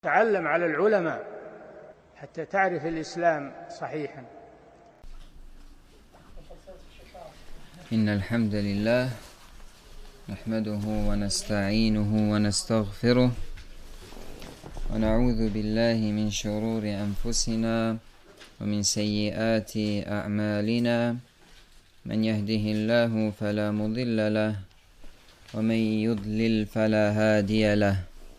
تعلم على العلماء حتى تعرف الإسلام صحيحا. إن الحمد لله نحمده ونستعينه ونستغفره ونعوذ بالله من شرور أنفسنا ومن سيئات أعمالنا. من يهده الله فلا مضل له ومن يضلل فلا هادي له.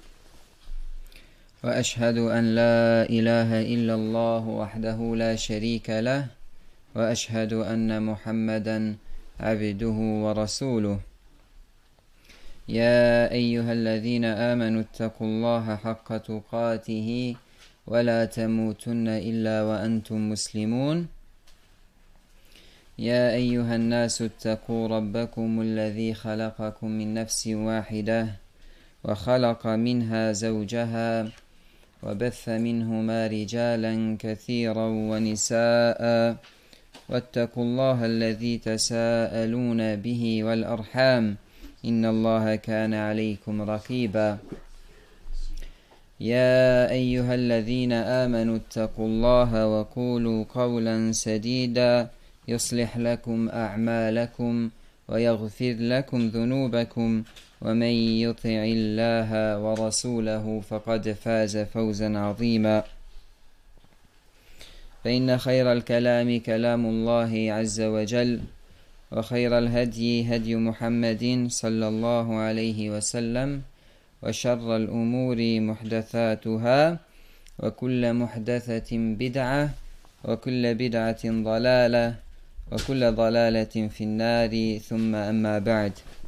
وأشهد أن لا إله إلا الله وحده لا شريك له وأشهد أن محمدا عبده ورسوله. يا أيها الذين آمنوا اتقوا الله حق تقاته ولا تموتن إلا وأنتم مسلمون. يا أيها الناس اتقوا ربكم الذي خلقكم من نفس واحدة وخلق منها زوجها وبث منهما رجالا كثيرا ونساء واتقوا الله الذي تساءلون به والأرحام إن الله كان عليكم رقيبا. يا أيها الذين آمنوا اتقوا الله وقولوا قولا سديدا يصلح لكم أعمالكم ويغفر لكم ذنوبكم ومن يطع الله ورسوله فقد فاز فوزا عظيما. فإن خير الكلام كلام الله عز وجل وخير الهدي هدي محمد صلى الله عليه وسلم وشر الأمور محدثاتها وكل محدثة بدعة وكل بدعة ضلالة وكل ضلالة في النار ثم أما بعد.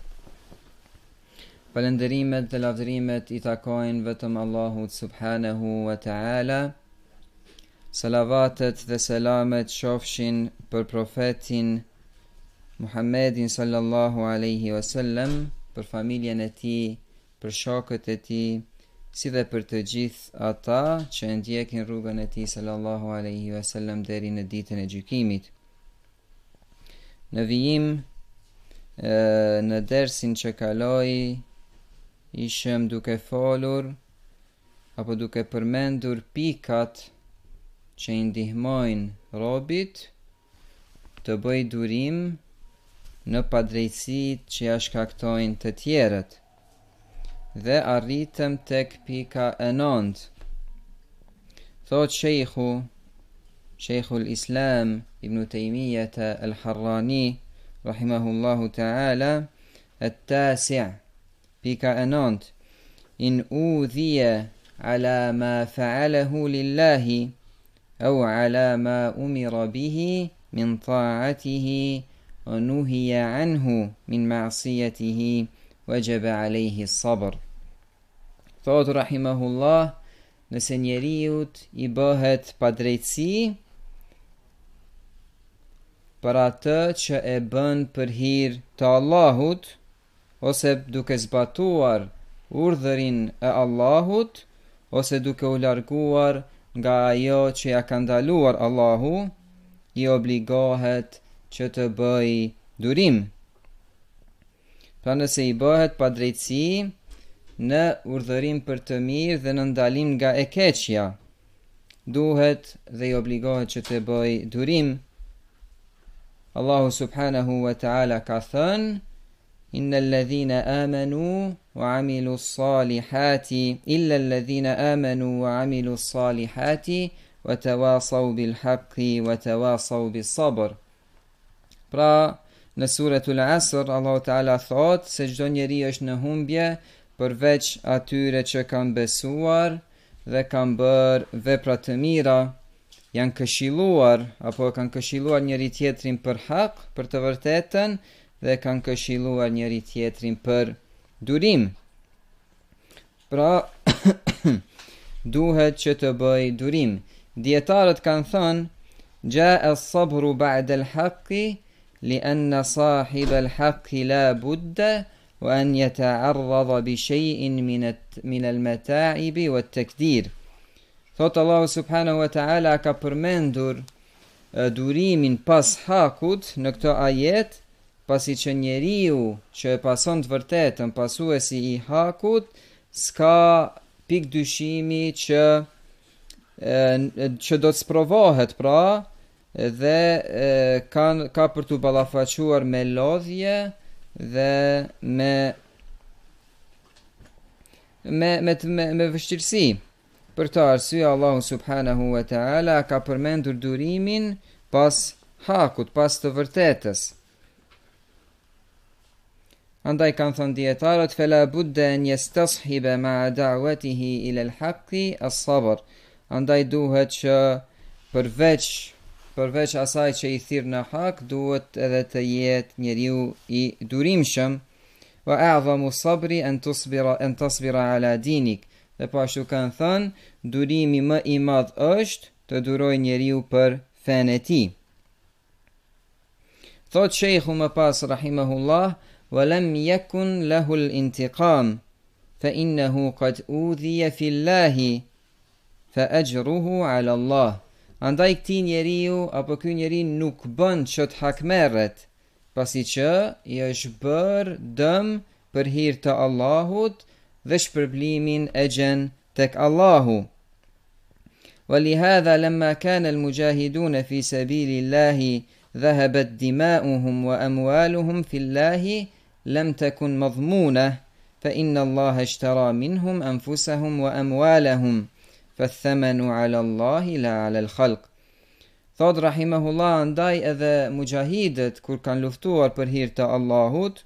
Falënderimet dhe lavdërimet I takojnë vetëm Allahut subhanahu wa ta'ala. Salavatet dhe selamet shofshin për profetin Muhammedin sallallahu alaihi wasallam, për familjen e tij, për shokët e tij, si dhe për të gjithë ata që ndjekin rrugën e tij sallallahu alaihi wasallam deri në ditën e gjykimit. Në vijim në dersin që kaloi ishëm duke folur apo duke përmendur pikat që I ndihmojnë robit të bëj durim në padrejtësitë që ja shkaktojnë të tjerët, dhe arritëm tek pika e 9. Thot Sheikhul Islam Ibn Taymiyah al-Harrani rahimahullahu ta'ala, at-tasi', pika e 9: in udhiya ala ma fa'alahu lillahi au ala ma umira bihi min ta'atihi wa nuhiya anhu min ma'siyatihi wajaba alayhi as-sabr. Thot rahimahullah, nëse njeriut I bëhet padrejtësi për atë që e bën për hir të Allahut, ose duke zbatuar urdhërin e Allahut, ose duke u larguar nga ajo që ja ka ndaluar Allahu, I obligohet që të bëj durim. Pra nëse I bëhet padrejtësi në urdhërim për të mirë dhe në ndalim nga e keqja, duhet dhe I obligohet që të bëj durim. Allahu subhanahu wa ta'ala ka thënë: Inna alladhina amanu wa amilu salihati illa alladhina amanu wa amilu salihati wa tawasaw bil haqqi wa tawasaw bis sabr. Pra, në suratul Asr Allahu Ta'ala thot se çdo njeri është në humbje përveç atyre që kanë besuar dhe kanë bërë vepra të mira, janë këshilluar apo kanë këshilluar njëri tjetrin për hak, për të vërtetën, dhe kanë këshilluar njëri tjetrin për durim. Pra, duhet që të bëj durim. Dietarët kanë thënë: Ja'a as-sabru ba'da al-haqqi li'anna sahiba al-haqqi la budda wa an yata'arrada bi shay'in min al-mata'ibi wat-takdir. Thot Allahu subhanahu wa ta'ala ka përmendur durimin pas hakut në këtë ajet, pasi që njeriu që e pason të vërtetën, pasuesi I hakut, s'ka pikdyshimi që do të sprovohet pra dhe ka për të ballafaquar me lodhje dhe me vështirësi. Për të arsye Allahu subhanahu wa ta'ala ka përmendur durimin pas hakut, pas të vërtetës. Andaj kanë thënë dietarët fela budda an yastashiba ma'a da'watihi ila al-haqqi as-sabr. Andaj duhet që përveç asaj që i thirr në hak, duhet edhe të jetë njeriu i durimshëm. Wa a'zamu sabri an tasbira ala dinik. Dhe po ashtu kanë thënë, durimi më i madh është të durojë njeriu për fen e tij. Thot sheikhu më pas rahimahullah, wa lam yakun lahu al-intiqam fa innahu qad udhiya fi Allahi fa ajruhu ala Allah. Andaj këtij njeriu apo ky njeri nuk bën që të hakmerret, pasi që i është bërë dëm për hir të Allahut dhe shpërblimin e gjen tek Allahu. ولهذا لما كان المجاهدون في سبيل الله ذهبت دماؤهم وأموالهم في الله لم تكن مضمونة فإن الله اشترى منهم أنفسهم وأموالهم فالثمن على الله لا على الخلق. Thot rahimahullah, andaj edhe mujahidët kur kanë luftuar për hir të Allahut,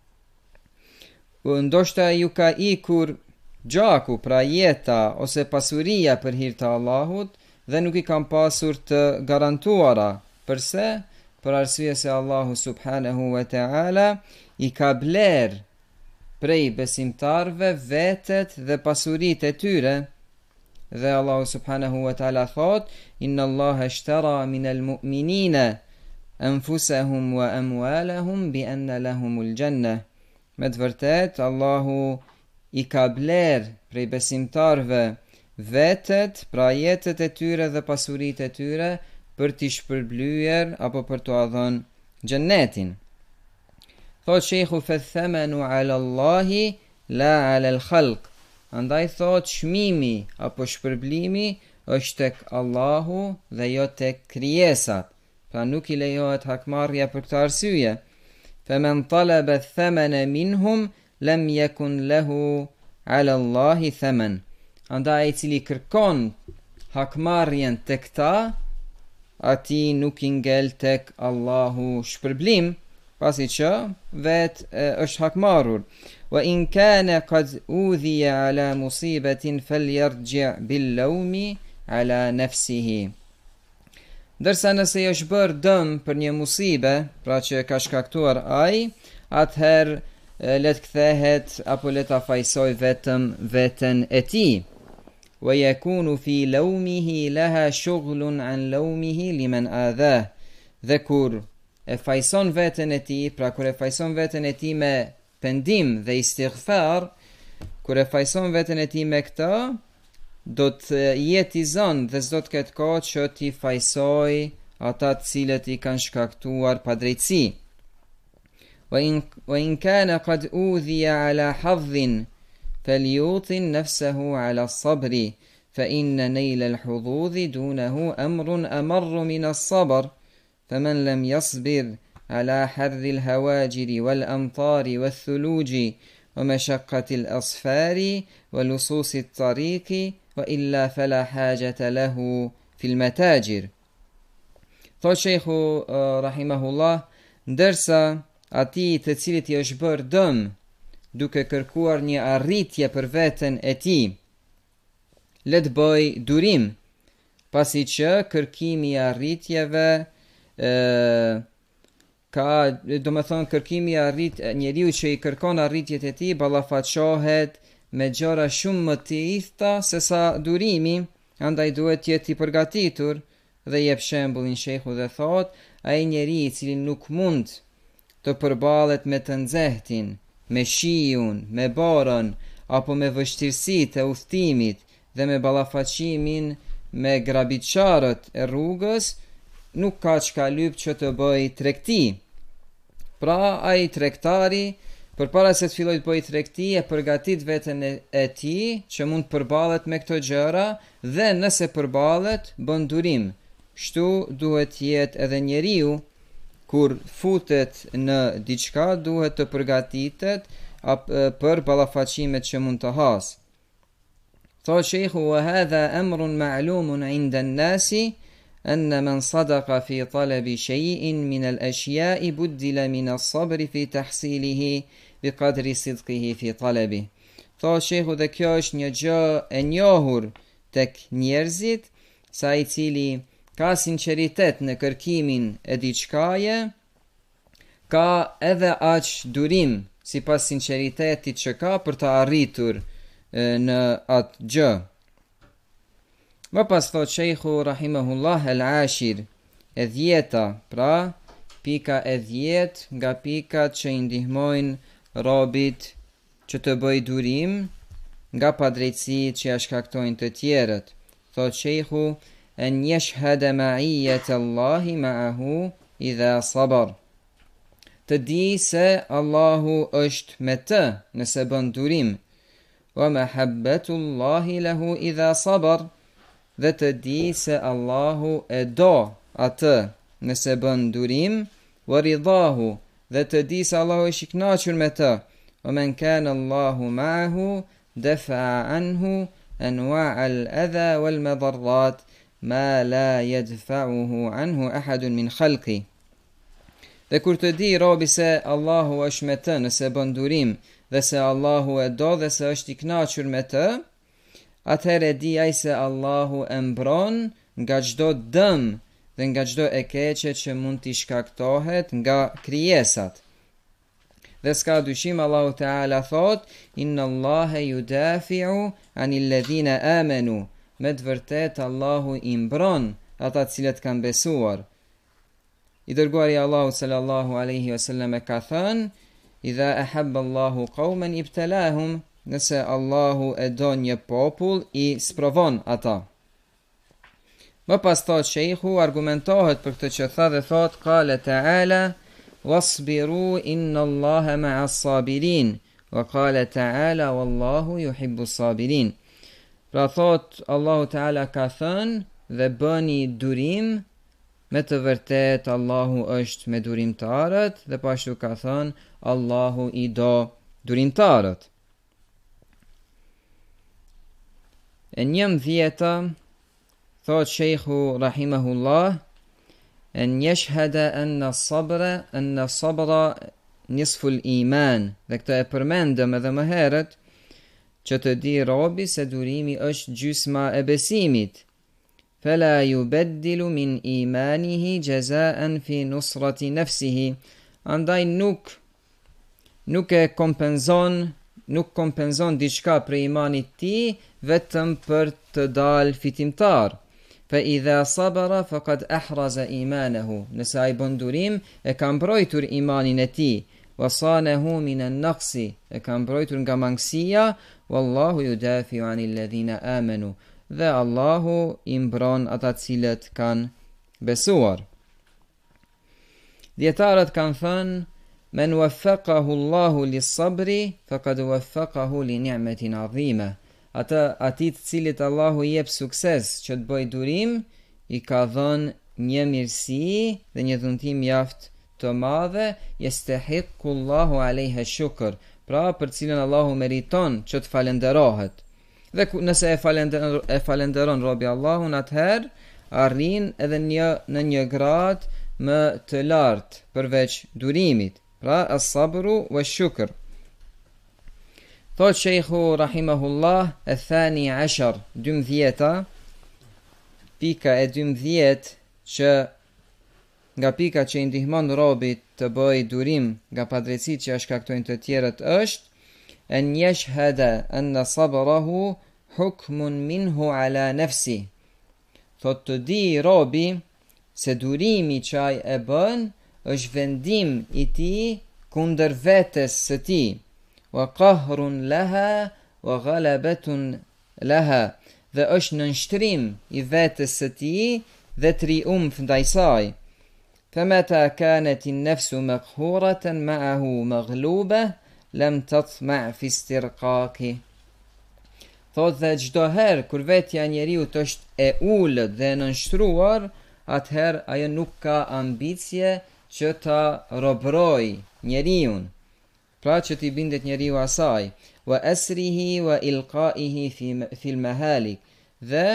ndoshta ju ka ikur gjaku, pra jeta ose pasuria për hir të Allahut dhe nuk i kanë pasur të garantuara. Përse? Për arsye se Allahu subhanahu wa ta'ala i ka bler prej besimtarve vetet dhe pasuritë e tyre. Dhe Allahu subhanahu wa ta'ala thot, inna Allaha ishtara minal mu'minina anfusahum wa amwalahum bi anna lahumul jannah. Me të vërtet, Allahu i ka bler prej besimtarve vetet, pra jetët e tyre dhe pasuritë e tyre për t'i shpërblyer apo për t'u dhënë xhennetin. Thot sheikhu fa thamanu ala Allahi la ala al-khalq. Andaj thot çmimi apo shpërblimi është tek Allahu dhe jo tek krijesat. Pra nuk i lejohet hakmarrja për këtë arsye. فمن طلب الثمن منهم لم يكن له على الله ثمن. Andaj i cili kërkon hakmarrjen tek ta, ati nuk i ngel tek Allahu shpërblim, pasi që vet është hakmarrur. Wa in kana qad udhiya ala musibatin falyarji' bil lawmi ala nafsihi. Dërsa nëse i është bërë dëm për një musibe, pra që ka shkaktuar ai, atëherë let kthehet apo let afajsoj vetëm veten e tij. Wa yakunu fi lawmihi laha shughlun an lawmihi liman adha. Dhe kur e fajson veten e tij, pra kur e fajson veten e tij me pendim dhe istighfar, kur e fajson veten e tij me këtë, do të jetë i zënë dhe s'do të ketë kohë që t'i fajsoj ata të cilët i kanë shkaktuar padrejtësi. Wa in kana qad udhiya ala hadhin falyutin nafsahu ala as-sabri fa inna nail al-hudud dunahu amrun amarru min as-sabr faman lam yasbir ala harr al-hawajir wal-amtar wath-thuluj wa mashaqqat al-asfar wa lusus at-tariq wa illa fala hajata lahu fil matajir. Thot sheikhu rahimahullah, ndërsa ati të cilit i është bërë dëm duke kërkuar një arritje për veten e tij, le të bëj durim, pasi që kërkimi i arritjeve kërkimi i njeriu që i kërkon arritjet e tij ballafaqohet me gjëra shumë më të thjeshta se sa durimi, andaj duhet të jetë i përgatitur. Dhe jep shembullin sheikhu dhe thot, ai njeri i cili nuk mund të përballet me të nxehtin, me shiun, me borën, apo me vështirësitë e udhëtimit dhe me ballafaqimin me grabitçarët e rrugës, nuk ka çka lyp që të bëj tregti. Pra ai tregtari përpara se të fillojë të bëjë tregti, e përgatit veten e tij që mund të përballet me këto gjëra dhe nëse përballet bën durim. Kështu duhet të jetë edhe njeriu kur futet në diçka, duhet të përgatitet për ballafaqimet që mund të hasë. Thot sheikhu: wa hadha amrun ma'lumun 'inda an-nasi أن من صدق في طلب شيء من الأشياء بدل من الصبر في تحصيله بقدر صدقه في طلبه. Thot sheikhu, dhe kjo është një gjë e njohur tek njerëzit, sa i cili ka sinqeritet në kërkimin e diçkaje, ka edhe aq durim sipas sinqeritetit që ka për të arritur në atë gjë. Më pas thot sheikhu rahimahullah al-ashir, e 10-ta, pra pika e 10 nga pikat që i ndihmojnë robit që të bëj durim nga padrejtësit që ja shkaktojnë të tjerët. Thot sheikhu: an yashhada ma'iyyata Allahi ma'ahu idha sabar. Të di se Allahu është me të nëse bën durim. Wa mahabbatullahi lahu idha sabar. Dhe të di se Allahu e do atë nëse bën durim. Wa ridahu. Dhe të di se Allahu është i kënaqur me të. Wa man kana Allahu ma'ahu dafa'a anhu anwa' al-adha wal madarrat ma la yadfa'uhu anhu ahadun min khalqi. Dhe kur të di robi se Allahu është me të nëse bën durim, dhe se Allahu e do dhe se është i kënaqur me të, atëherë di ai se Allahu e mbron nga çdo dëm dhe nga çdo e keqe që mund t'i shkaktohet nga krijesat. Dhe s'ka dyshim, Allahu Teala thot: inna Allahe yudafi'u anil ladhina amanu. Me të vërtet Allahu i mbron ata cilët kanë besuar. I dërguari Allahu sallallahu alaihi wasallam e ka thënë: idha ahabba Allahu qauman ibtalahum. Nëse Allahu e do një popull, i sprovon ata. Më pas thot sheikhu, argumentohet për këtë që tha dhe thot: qala ta'ala wasbiru inna Allaha ma'as sabirin, wa qala ta'ala wallahu yuhibbu sabirin. Pra thot Allahu Ta'ala ka thënë: dhe bëni durim, me të vërtet Allahu është me durimtarët, dhe pashtu ka thënë: Allahu i do durimtarët. E 11-ta, thot sheikhu rahimahullah: an yashhada anna sabra nisful iman. Dhe këtë e përmendëm edhe më herët, që të di robi se durimi është gjysma e besimit. Fela yubaddilu min imanihi jazaan fi nusrati nafsihi. Andaj nuk kompenzon diçka për imanit ti vetëm për të dal fitimtar. Fa idha sabara faqad ahraza imanahu. Nëse ai bën durim, e ka mbrojtur imanin e tij. Wasanahu min an-naqsi. E ka mbrojtur nga mangësia. Wallahu yudafi'u 'anil ladhina amanu. Dhe Allahu i mbron ata cilët kanë besuar. Dietarët kanë thënë: men waffaqahu Allahu lis-sabri faqad waffaqahu li ni'matin 'azima. Atit cilit Allahu i jep sukses që të bëj durim, i ka dhënë një mirësi dhe një dhuntim mjaft të madhe, yastahiqqu Allahu 'alayha shukr, pra për cilën Allahu meriton që të falenderohet. Dhe nëse e falenderon robi Allahun, atëherë arrin edhe në një grad më të lartë përveç durimit, pra as-sabru wa shukr. Thot sheikhu rahimahullah: e thani ashar, 12-ta, pika e 12 që nga pika që i ndihmon robit të bëj durim nga padrejtësit që shkaktojnë të tjerët është: an yashhada anna sabrahu hukmun minhu ala nafsi. Thot të di robi se durimi që ai e bën është vendim i tij kundër vetes së tij. Wa qahrun laha wa ghalabatun laha. Dhe është nënshtrim i vetes së tij dhe triumf ndaj saj. فمتى كانت النفس مقهورة معه مغلوبة lem tatma' fi istirqaqi. Thot dhe çdo herë kur vetja e njeriut është e ulët dhe e nënshtruar, atëherë ajo nuk ka ambicie që ta robroj njeriun, pra që t'i bindet njeriu asaj, wa asrihi wa ilqaihi fil mahalik, dhe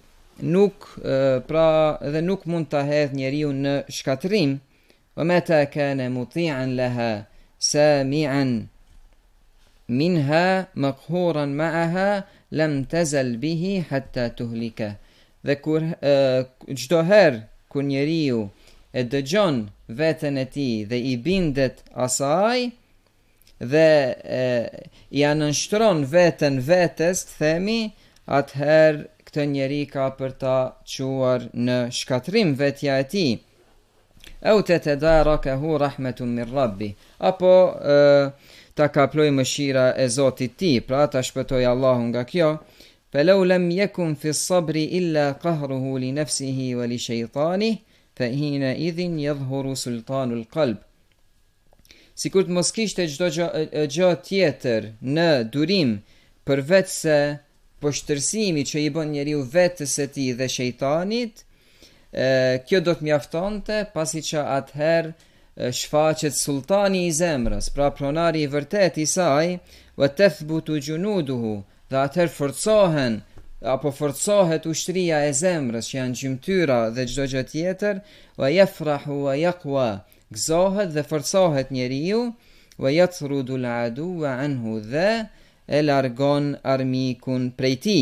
nuk mund ta hedh njeriu në shkatrim, wa mata kana muti'an laha sami'an minha maqhuran ma'aha lam tazal bihi hatta tuhlika. Dhe kur çdo herë kur njeriu e dëgjon veten e tij dhe i bindet asaj dhe i nënshtron veten vetes, themi, atëherë këtë njeri ka për ta quar në shkatrim vetja e tij. Au tatadarakahu rahmatun min rabbi, apo ta kaploj mëshira e Zotit ti, pra ta shpëtoj Allahu nga kjo. Falau lam yakun fi sabri illa qahruhu li nafsihi wa li shaytanihi fa hina idhin yadhhuru sultanul qalb. Sikur të mos kishte çdo gjë tjetër në durim përveç se poshtërsimi që i bën njeriu vetes së tij dhe shejtanit, kjo do të mjaftonte, pasi që atëherë shfaqet sultani i zemrës, pra pronari i vërtet i saj, wa tathbutu junuduhu, dhe atëherë forcohet ushtria e zemrës, që janë gjymtyra dhe çdo gjë tjetër, wa yafrahu wa yaqwa, gëzohet dhe forcohet njeriu, wa yatrudu al-aduwa anhu, dhe e largon armikun prej tij.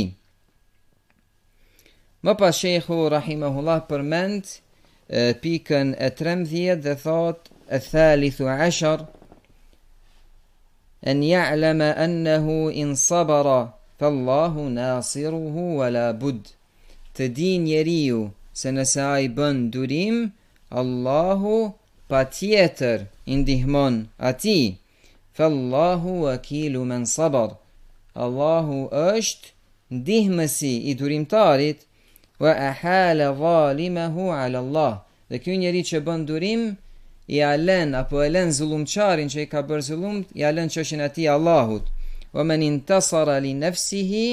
Më pas shejhu rahimahullah përmend pikën e 13 dhe thot e thalithu ashar an ya'lama annahu in sabara fallahu nasiruhu wala bud. Të di njeriu se nëse ai bën durim, Allahu patjetër i ndihmon atij. Fallahu wakilu man sabar. Allahu është ndihmësi i durimtarit, wa ahala zalimahu ala Allah. Dhe ky njeri që bën durim, i alen apo e len zullumçarin që i ka bërë zullum, i alen çështjen e tij Allahut. Wa man intasara li nafsihi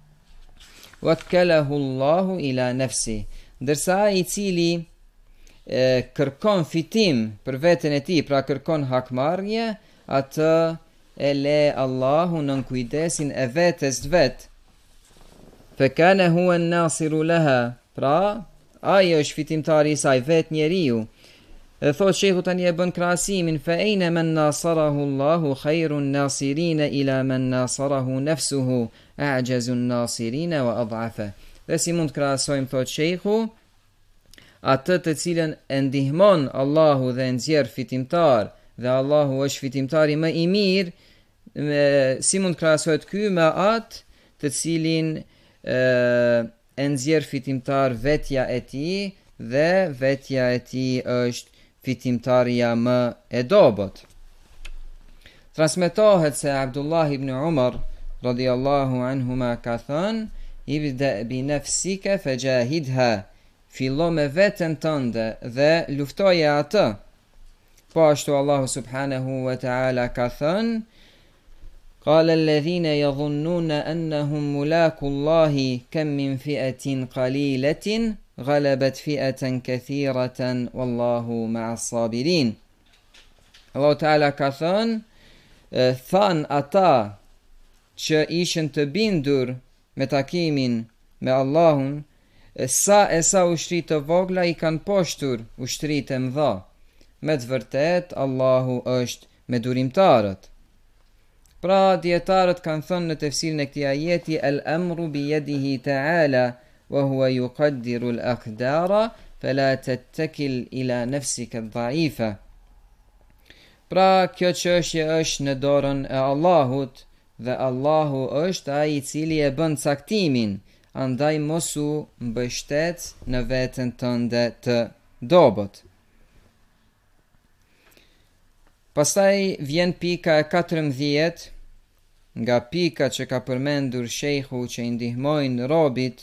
wakkalahu Allahu ila nafsi. Ndërsa ai i cili kërkon fitim për veten e tij, pra kërkon hakmarrje, atë e le Allahu nën kujdesin e vetes vet. Fa kana huwa an-nasiru laha, pra ai është fitimtari i saj, vet njeriu. Thot shehu tani e bën krahasimin, fa ayna man nasarahu Allahu khairun nasirin ila man nasarahu nafsuhu a'jazu an-nasirin wa ad'afa. Dhe si mund krahasojmë, thot shehu, atë të cilën e ndihmon Allahu dhe e nxjerr fitimtar, dhe Allahu është fitimtari më i mirë, si mund krahasohet ky me atë të cilin e nxjerr fitimtar vetja e tij, dhe vetja e tij është fitimtarja më e dobët. Transmetohet se Abdullah ibn Umar radiallahu anhuma ka thënë: ibda bi nafsika fajahidha, fillo me veten tënde dhe luftoje atë. Po ashtu Allahu subhanahu wa ta'ala ka thënë: قال الذين يظنون أنهم ملاقو الله كم من فئة قليلة غلبت فئة كثيرة والله مع الصابرين. Allah Ta'ala ka thënë, than ata që ishin të bindur me takimin me Allahun, sa ushtri të vogla i kanë poshtur ushtrit e mëdha. Me të vërtet, Allahu është me durimtarët. Pra, dietarët kanë thënë në tefsirin e këtij ajeti, al-amru bi yadihi ta'ala wa huwa yuqaddiru al-aqdara fala tattakil ila nafsika ad-dha'ifa. Pra, kjo çështje është në dorën e Allahut, dhe Allahu është ai i cili e bën caktimin, andaj mos u mbështet në veten tënde të dobët. Pastaj vjen pika e 14, nga pika që ka përmendur shejhu që i ndihmojnë robit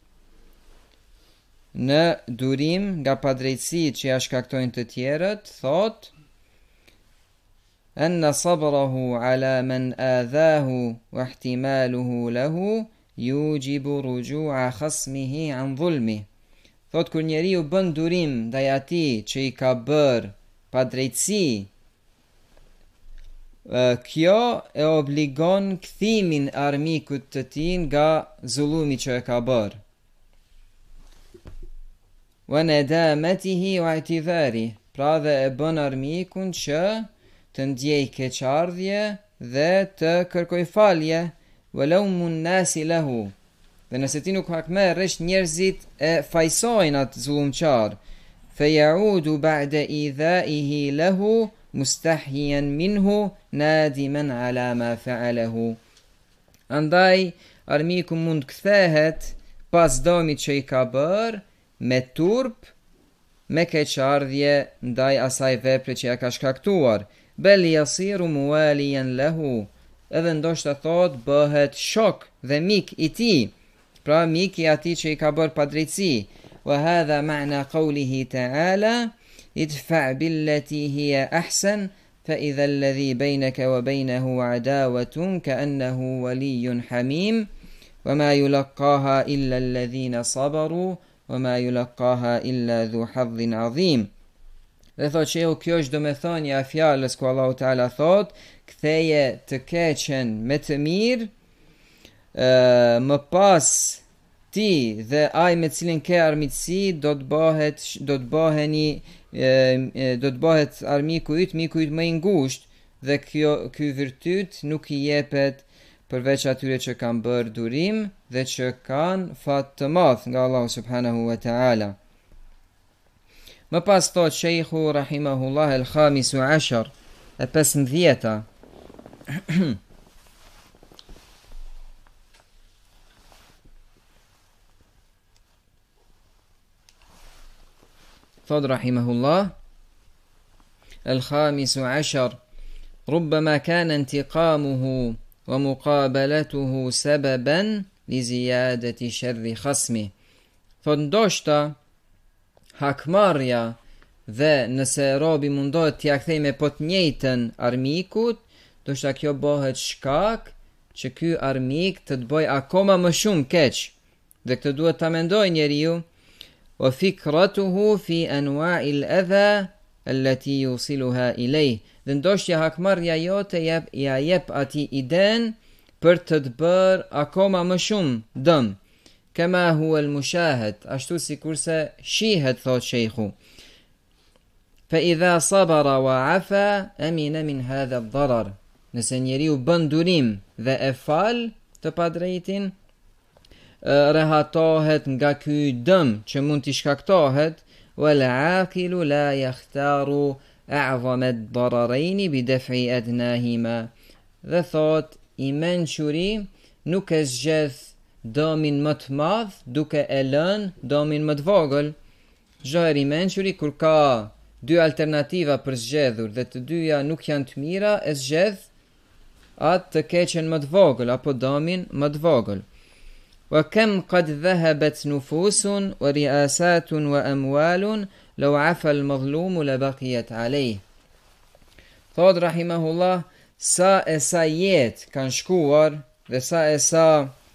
në durim nga padrejtësitë që ja shkaktojnë të tjerët, thot: أن صبره على من آذاه واحتماله له يوجب رجوع خصمه عن ظلمه. Thot, kur njeriu bën durim ndaj atij që I ka bërë padrejtësi, kjo e obligon kthimin e armikut të tij nga zullumi që e ka bërë. Wa nadamatihi wa i'tidhari, pra dhe e bën armikun që të ndjej keqardhje dhe të kërkoj falje, walawmun nasi lahu, dhe nëse ti nuk hakmerresh, njerëzit e fajsojnë atë zullumqar, fejaudu ba'de idhaihi lahu mustahjian minhu nadiman ala ma fa'alahu. Andaj armiku mund kthehet pas dëmit që I ka bërë me turp, me keqardhje ndaj asaj vepre që ja ka shkaktuar. Bel yasiru muwaliyan lahu, edhe ndoshta thot bëhet shok dhe mik I tij, pra mik I atij që I ka bërë padrejtësi. Wa hadha ma'na qawlihi ta'ala idfa' billati hiya ahsan fa idha alladhi baynaka wa baynahu adawatun ka'annahu waliyyun hamim wa ma yulaqqaha illa alladhina sabaru wa ma yulaqqaha illa dhu hadhin adhim. Dhe thot që kjo është domethënia e fjalës ku Allahu Teala thot, ktheje të keqen me të mirë, më pas ti dhe ai me cilin ke armiqësi do të bëhet armiku yt, miku yt më I ngushtë, dhe ky virtyt nuk I jepet përveç atyre që kanë bërë durim dhe që kanë fat të madh nga Allahu subhanahu wa ta'ala. Më pas thot Sheikhu rahimahullah al-khamisu ashar, e 15-ta. thot rahimahullah al-khamisu ashar ربما كان انتقامه ومقابلته سببا لزيادة شر خصمه. thot ndoshta hakmarrja dhe nëse robi mundohet t'ia kthej me po të njëjtën armikut, ndoshta kjo bëhet shkak që ky armik të bëj akoma më shumë keq. Dhe këtë duhet ta mendoj njeriu. Wa fikratuhu fi anwa'i al-adha allati yusiluha ilayh. Dhe ndoshta hakmarrja jote ja jep atij iden për të bërë akoma më shumë dëm. Kama huwa al-mushahad, ashtu sikurse shihet, thot sheikhu. Fa idha sabara wa afa amina min hadha ad-darar. Nëse njeriu bën durim dhe e fal të padrejtin, rehatohet nga ky dëm që mund t'i shkaktohet. Wal aqilu la yakhtaru a'zama ad-dararain bi daf'i adnahima. Dhe thot, I mençuri nuk e zgjedh dëmin më të madh duke e lënë dëmin më të vogël. Çdo herë I mençuri kur ka dy alternativa për zgjedhur dhe të dyja nuk janë të mira, e zgjedh atë të keqen më të vogël apo dëmin më të vogël. Wa kam qad dhahabat nufusun wa ri'asatun wa amwalun law 'afa al-mazlum la baqiyat 'alayh. Thot rahimahullah, sa e sa jetë kanë shkuar dhe sa e sa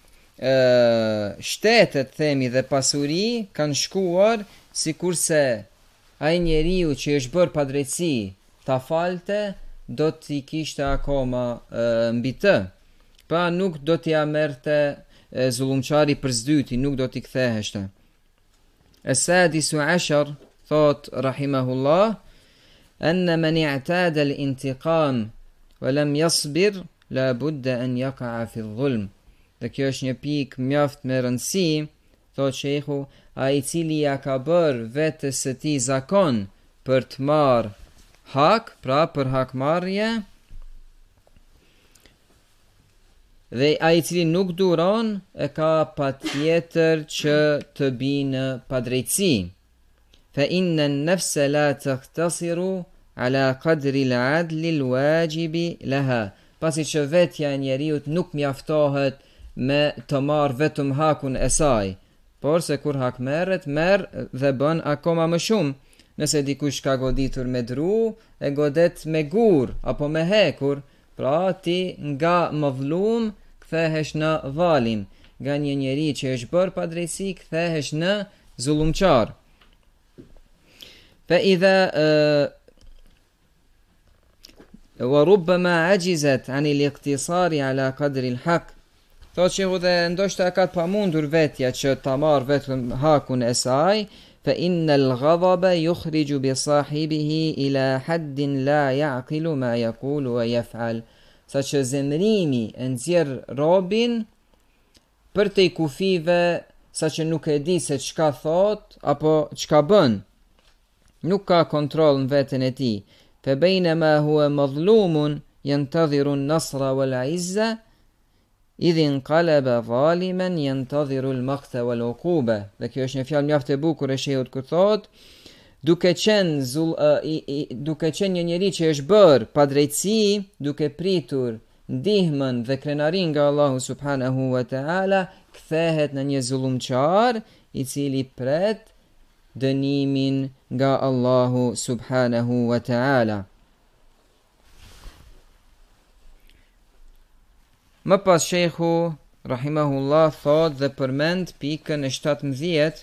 shtetet themi dhe pasuri kanë shkuar, sikurse ai njeriu që është bërë padrejtësi ta falte, do t'i kishte akoma mbi të. Pra nuk do t'ia merrte zullumçari për zdyti, nuk do t'i ktheheshte. As-sadisu ashar, thot rahimahullah, anna man i'tada al-intiqam wa lam yasbir la budda an yaqa'a fi adh-dhulm. Dhe kjo është një pikë mjaft me rëndësi, thot sheikhu, ai I cili ja ka bërë vetes së tij zakon për të marrë hak, pra për hakmarrje, dhe ai I cili nuk duron, e ka patjetër që të binë padrejtësi. Fa inna an-nafsa la taqtasiru ala qadri al-'adli al-wajibi laha. Pasi që vetja e njeriut nuk mjaftohet me të marrë vetëm hakun e saj, por se kur hak merret, merr dhe bën akoma më shumë. nëse dikush ka goditur me dru, e godet me gur, apo me hekur, pra ti nga mavlum kthehesh në valim, nga një njeri që është bërë pa drejtësi kthehesh në zullumqar. فإذا وربما عجزت عن الاقتصار على قدر الحق. Thot shehu dhe ndoshta ka të pamundur vetja që ta marr vetëm hakun e saj, فإن الغضب يخرج بصاحبه إلى حد لا يعقل ما يقول ويفعل. Sa që zemrimi e nxjerr robin për te kufive, sa që nuk e di se çka thot apo çka bën, nuk ka kontroll në veten e tij. فبينما هو مظلوم ينتظر النصر والعزة إذ انقلب ظالما ينتظر المقت والعقوبة. Dhe kjo është një fjalë mjaft e bukur e shehut kur thot, duke qenë një njeri që është bërë pa drejtësi, duke pritur ndihmën dhe krenarin nga Allahu subhanahu wa ta'ala, kthehet në një zullumqar i cili pret dënimin nga Allahu subhanahu wa ta'ala. Më pas shejhu rahimahullah thot dhe përmend pikën e 17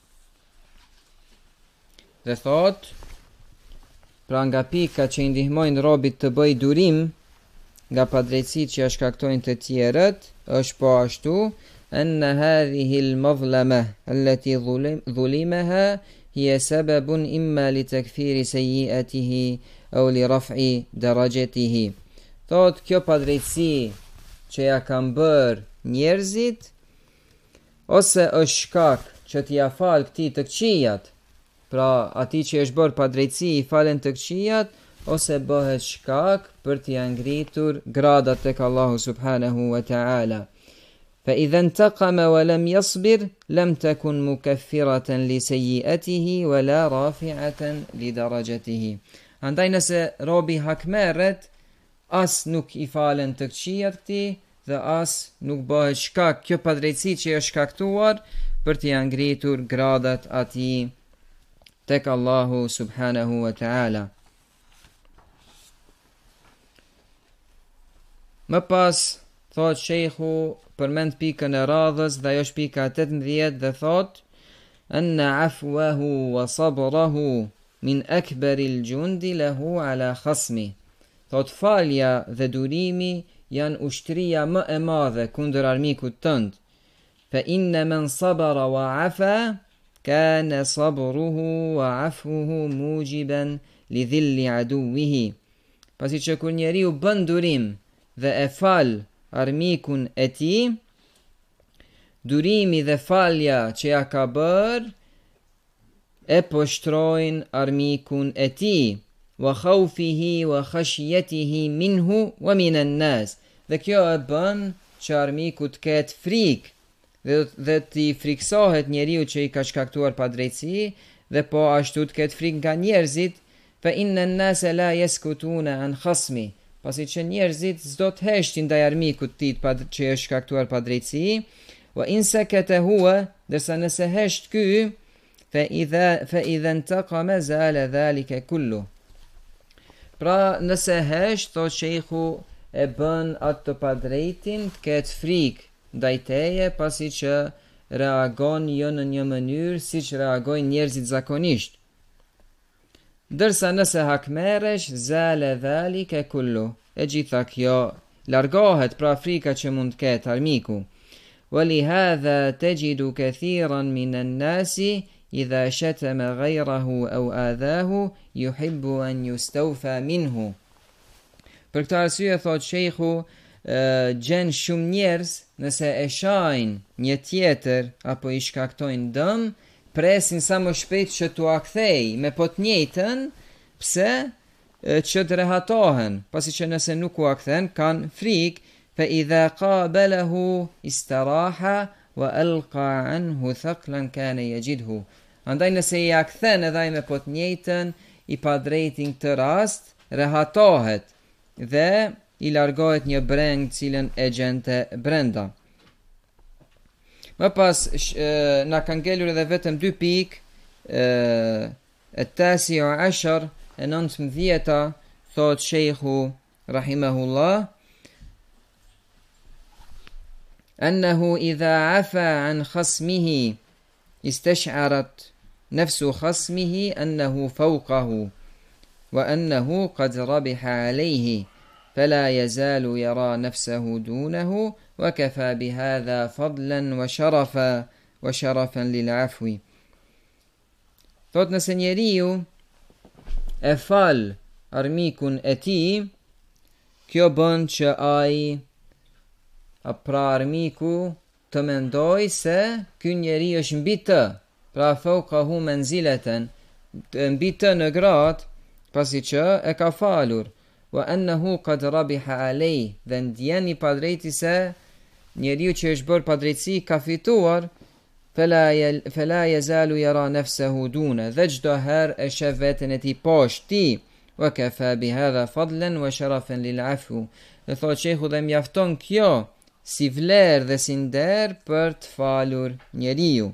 dhe thot, pra nga pika që i ndihmojnë robit të bëj durim nga padrejtësit që shkaktojnë të tjerët, është po ashtu, أن هذه المظلمة التي ظلمها هي سبب إما لتكفير سيئته أو لرفع درجته. Thot, kjo padrejtësi që ja kam bërë njerëzit, ose është shkak që t'ja fal këtij të këqijat, pra ati që është bërë padrejtësi i falen të këqijat, ose bëhet shkak për t'ja ngritur gradat tek Allahu subhanahu wa ta'ala. فإذا انتقم ولم يصبر لم تكن مكفرة لسيئته ولا رافعة لدرجته. Andaj nëse robi hakmerret, as nuk i falen të këqijat këtij dhe as nuk bëhet shkak kjo padrejtësi që është shkaktuar për t'i ngritur gradat atij tek Allahu subhanahu wa ta'ala. Më pas thot shejhu përmend pikën e radhës dhe ajo është pika 18 dhe thot, anna afwahu wa sabrahu min akbaril jundi lahu ala khasmi. Thot, falja dhe durimi janë ushtria më e madhe kundër armikut tënd. Fa inna man sabara wa afa kana sabruhu wa afuhu mujiban li dhilli aduwihi. Pasi që kur njeriu bën durim dhe e fal armikun e tij, durimi dhe falja që ja ka bër e poshtrojnë armikun e tij, wa khawfihi wa khashyatihi minhu wa minan nas. Dhe kjo e bën që armiku të ketë frikë dhe t'i friksohet njeriu që i ka shkaktuar padrejtësi, dhe po ashtu të ketë frikë nga njerëzit, fa inna an-nasa la yaskutuna an khasmi. Pasi që njerëzit s'do të heshtin ndaj armikut të tij që është shkaktuar padrejtësi, wa in sakata huwa, dërsa nëse hesht ky, fa idha intaqama zala dhalika kullu. Pra nëse hesht, thot shejhu, e bën atë të padrejtin të ketë frikë ndaj teje, pasi që reagon jo në një mënyrë siç reagojnë njerëzit zakonisht. Dërsa nëse hakmeresh, zale dhalike kullu, e gjitha kjo largohet, pra frika që mund të ketë armiku. Walihadha tajidu kathiran minan nasi idha shatama ghayrahu aw adhahu yuhibbu an yustawfa minhu. Për këtë arsye thot shejhu, gjen shumë njerëz nëse e shajnë një tjetër apo i shkaktojnë dëm, presin sa më shpejt që t'u akthej me po të njëjtën, pse që të rehatohen, pasi që nëse nuk u akthen kanë frikë, fa idha qabalahu istaraha wa alqa anhu thaqlan kana yajidhu. Andaj nëse i akthen edhe ai me po të njëjtën, i padrejtin këtë rast rehatohet dhe i largohet një breng cilën e gjente brenda. Më pas na kanë ngelur edhe vetëm 2 pikë التاسع عشر ننتمذية ثوت شيخ رحمه الله أنه إذا عفى عن خصمه استشعرت نفس خصمه أنه فوقه وأنه قد ربح عليه فلا يزال يرى نفسه دونه وكفى بهذا فضلا وشرفا للعفو. Thot nëse njeriu e fal armikun e tij, kjo bën që ai pra armiku të mendoj se ky njeri është mbi të, pra fawqahu manzilatan, mbi të në gradë, pasi që e ka falur, wa annahu qad rabiha alej, dhe ndjen i padrejti se njeriu që është bërë padrejtësi ka fituar, فلا يزال يرى نفسه دونه, dhe çdo herë e sheh veten e tij poshtë, وكفى بهذا فضلا وشرفا للعفو. Dhe thot shehu dhe mjafton kjo si vlerë dhe si nder për të falur njeriu.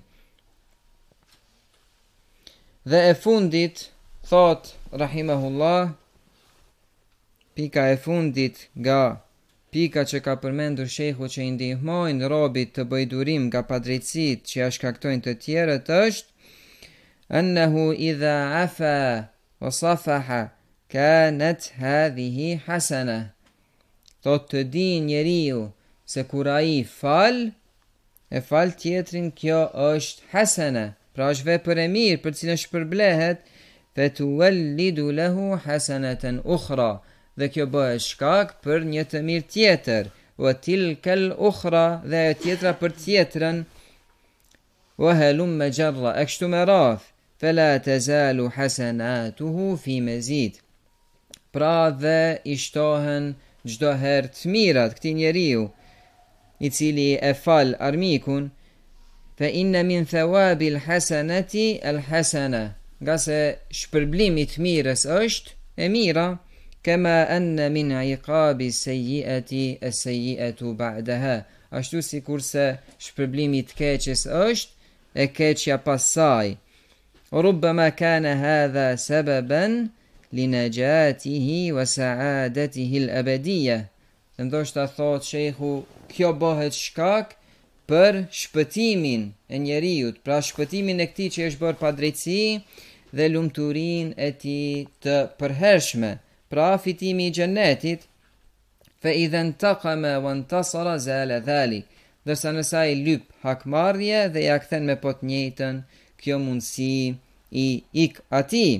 Dhe e fundit thot rahimahullah, pika e fundit nga pika që ka përmendur shehu që i ndihmojnë robit të bëj durim nga padrejtësit që ja shkaktojnë të tjerët është annahu idha afa wa safaha kanat hadhihi hasana. Thot të di njeriu se kur ai e fal tjetrin, kjo është hasana, pra është vepër e mirë për cilën shpërblehet, fatuwallidu lahu hasanatan ukhra, dhe kjo bëhet shkak për një të mirë tjetër, wa tilkal ukhra, dhe e tjetra për tjetrën, wa halumma jarra, e kështu me radhë, fala tazalu hasanatuhu fi mazid. Pra dhe i shtohen çdo herë të mirat këtij njeriu i cili e fal armikun, fa inna min thawabil hasanati al hasana, nga se shpërblimi të mirës është e mira, kama anna min iqabi sayyiati as-sayyi'atu ba'daha, ashtu sikurse shpërblimi të keqes është e keqja pas saj. Rubbama kana hadha sababan linajatihi wa sa'adatihi al-abadiyya. Ndoshta thot shehu, kjo bëhet shkak për shpëtimin e njeriut, pra shpëtimin e këtij që është bërë padrejtësi dhe lumturinë e tij të përhershme, pra fitimi i xhennetit. Fa idha intaqama wa intasara zala dhalik, dërsa nëse ai lyp hakmarrje dhe ja kthen me po të njëjtën, kjo mundësi i ik atij.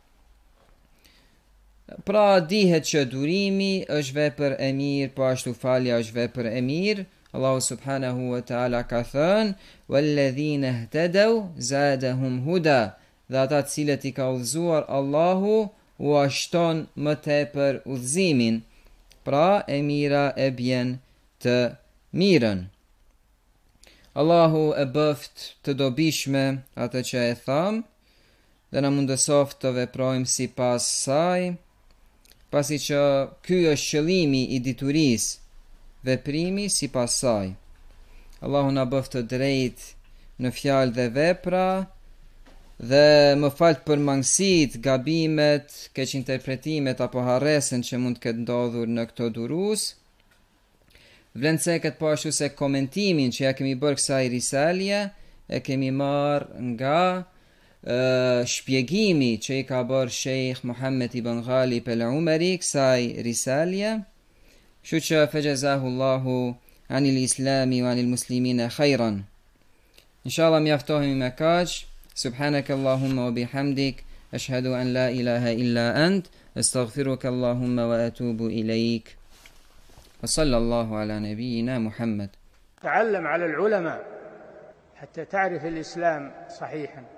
Pra dihet që durimi është vepër e mirë, po ashtu falja është vepër e mirë. Allahu subhanahu wa ta'ala ka thënë, walladhina ihtadaw zadahum huda, dhe ata të cilët i ka udhëzuar Allahu u ashton më tepër udhëzimin, pra e mira e bjen të mirën. Allahu e bëft të dobishme atë që e tham, dhe na mundësoft të veprojmë sipas saj, pasi që ky është qëllimi i diturisë, veprimi sipas saj. Allahu na bëft të drejtë në fjalë dhe vepra, dhe më falt për mangësit, gabimet, keq interpretimet apo harresën që mund të ketë ndodhur në këto durus. Vlendseket po ashtu se komentimin që ja kemi bërë kësaj risalje e kemi marrë nga shpjegimi që i ka bërë Sheikh Muhammed ibn Ghalib al-Umari kësaj risalje. Kështu që fejazahullahu anil islami wa anil muslimina khairan. Inshallah mjaftohemi me kaq. سبحانك اللهم وبحمدك أشهد أن لا إله إلا أنت أستغفرك اللهم وأتوب إليك وصلى الله على نبينا محمد. تعلم على العلماء حتى تعرف الإسلام صحيحا.